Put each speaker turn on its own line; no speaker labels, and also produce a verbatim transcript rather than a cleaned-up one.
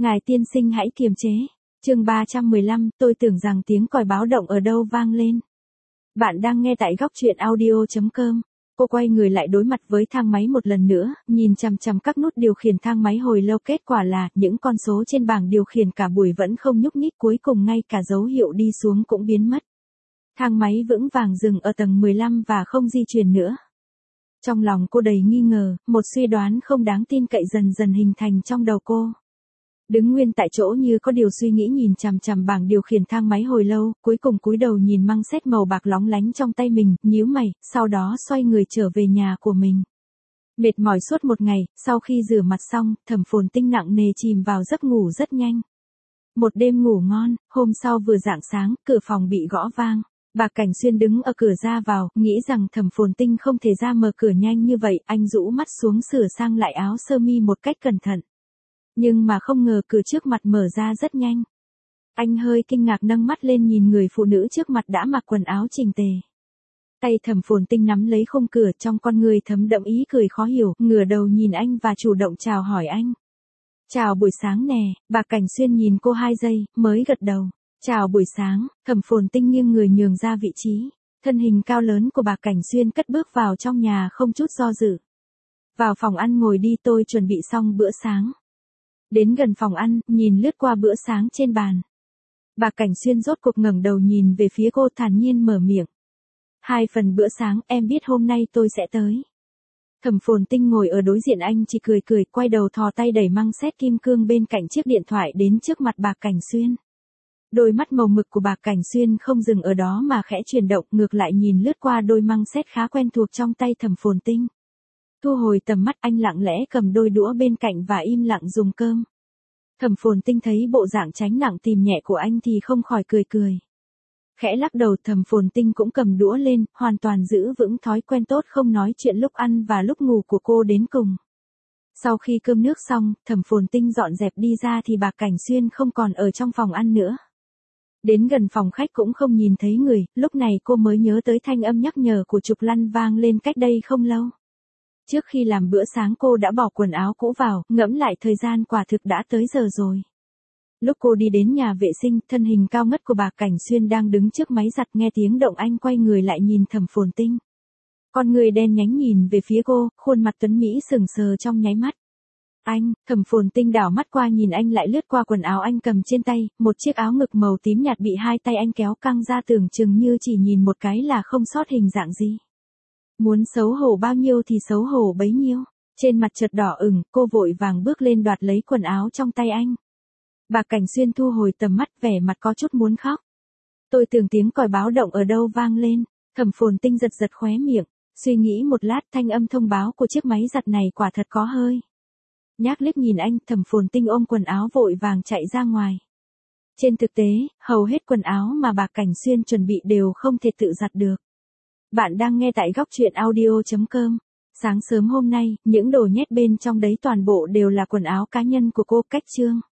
Ngài tiên sinh hãy kiềm chế. Chương ba trăm mười lăm, tôi tưởng rằng tiếng còi báo động ở đâu vang lên. Bạn đang nghe tại góc truyện audio chấm com. Cô quay người lại đối mặt với thang máy một lần nữa, nhìn chằm chằm các nút điều khiển thang máy hồi lâu, kết quả là những con số trên bảng điều khiển cả buổi vẫn không nhúc nhích, cuối cùng ngay cả dấu hiệu đi xuống cũng biến mất. Thang máy vững vàng dừng ở tầng mười lăm và không di chuyển nữa. Trong lòng cô đầy nghi ngờ, một suy đoán không đáng tin cậy dần dần hình thành trong đầu cô. Đứng nguyên tại chỗ như có điều suy nghĩ nhìn chằm chằm bảng điều khiển thang máy hồi lâu, cuối cùng cúi đầu nhìn măng sét màu bạc lóng lánh trong tay mình, nhíu mày, sau đó xoay người trở về nhà của mình. Mệt mỏi suốt một ngày, sau khi rửa mặt xong, Thẩm Phồn Tinh nặng nề chìm vào giấc ngủ rất nhanh. Một đêm ngủ ngon, hôm sau vừa rạng sáng, cửa phòng bị gõ vang. Bà Cảnh Xuyên đứng ở cửa ra vào, nghĩ rằng Thẩm Phồn Tinh không thể ra mở cửa nhanh như vậy, anh rũ mắt xuống sửa sang lại áo sơ mi một cách cẩn thận. Nhưng mà không ngờ cửa trước mặt mở ra rất nhanh. Anh hơi kinh ngạc nâng mắt lên nhìn người phụ nữ trước mặt đã mặc quần áo chỉnh tề. Tay Thẩm Phồn Tinh nắm lấy khung cửa, trong con người thấm đậm ý cười khó hiểu, ngửa đầu nhìn anh và chủ động chào hỏi anh. Chào buổi sáng nè, bà Cảnh Xuyên nhìn cô hai giây, mới gật đầu. Chào buổi sáng, Thẩm Phồn Tinh nghiêng người nhường ra vị trí. Thân hình cao lớn của bà Cảnh Xuyên cất bước vào trong nhà không chút do dự. Vào phòng ăn ngồi đi, tôi chuẩn bị xong bữa sáng. Đến gần phòng ăn, nhìn lướt qua bữa sáng trên bàn. Bà Cảnh Xuyên rốt cuộc ngẩng đầu nhìn về phía cô, thản nhiên mở miệng. Hai phần bữa sáng, em biết hôm nay tôi sẽ tới. Thẩm Phồn Tinh ngồi ở đối diện anh chỉ cười cười, quay đầu thò tay đẩy măng sét kim cương bên cạnh chiếc điện thoại đến trước mặt bà Cảnh Xuyên. Đôi mắt màu mực của bà Cảnh Xuyên không dừng ở đó mà khẽ chuyển động, ngược lại nhìn lướt qua đôi măng sét khá quen thuộc trong tay Thẩm Phồn Tinh. Thu hồi tầm mắt, anh lặng lẽ cầm đôi đũa bên cạnh và im lặng dùng cơm. Thẩm Phồn Tinh thấy bộ dạng tránh nặng tìm nhẹ của anh thì không khỏi cười cười. Khẽ lắc đầu, Thẩm Phồn Tinh cũng cầm đũa lên, hoàn toàn giữ vững thói quen tốt không nói chuyện lúc ăn và lúc ngủ của cô đến cùng. Sau khi cơm nước xong, Thẩm Phồn Tinh dọn dẹp đi ra thì bà Cảnh Xuyên không còn ở trong phòng ăn nữa. Đến gần phòng khách cũng không nhìn thấy người, lúc này cô mới nhớ tới thanh âm nhắc nhở của Trục Lăn vang lên cách đây không lâu. Trước khi làm bữa sáng cô đã bỏ quần áo cũ vào, ngẫm lại thời gian quả thực đã tới giờ rồi. Lúc cô đi đến nhà vệ sinh, thân hình cao ngất của bà Cảnh Xuyên đang đứng trước máy giặt, nghe tiếng động anh quay người lại nhìn Thẩm Phồn Tinh. Con người đen nhánh nhìn về phía cô, khuôn mặt tuấn mỹ sừng sờ trong nháy mắt. Anh, Thẩm Phồn Tinh đảo mắt qua nhìn anh lại lướt qua quần áo anh cầm trên tay, một chiếc áo ngực màu tím nhạt bị hai tay anh kéo căng ra, tưởng chừng như chỉ nhìn một cái là không sót hình dạng gì. Muốn xấu hổ bao nhiêu thì xấu hổ bấy nhiêu. Trên mặt chợt đỏ ửng, cô vội vàng bước lên đoạt lấy quần áo trong tay anh. Bà Cảnh Xuyên thu hồi tầm mắt, vẻ mặt có chút muốn khóc. Tôi tưởng tiếng còi báo động ở đâu vang lên. Thẩm Phồn Tinh giật giật khóe miệng, suy nghĩ một lát, thanh âm thông báo của chiếc máy giặt này quả thật có hơi. Nhác liếc nhìn anh, Thẩm Phồn Tinh ôm quần áo vội vàng chạy ra ngoài. Trên thực tế, hầu hết quần áo mà bà Cảnh Xuyên chuẩn bị đều không thể tự giặt được. Bạn đang nghe tại góc truyện audio chấm com. Sáng sớm hôm nay, những đồ nhét bên trong đấy toàn bộ đều là quần áo cá nhân của cô. Cách chương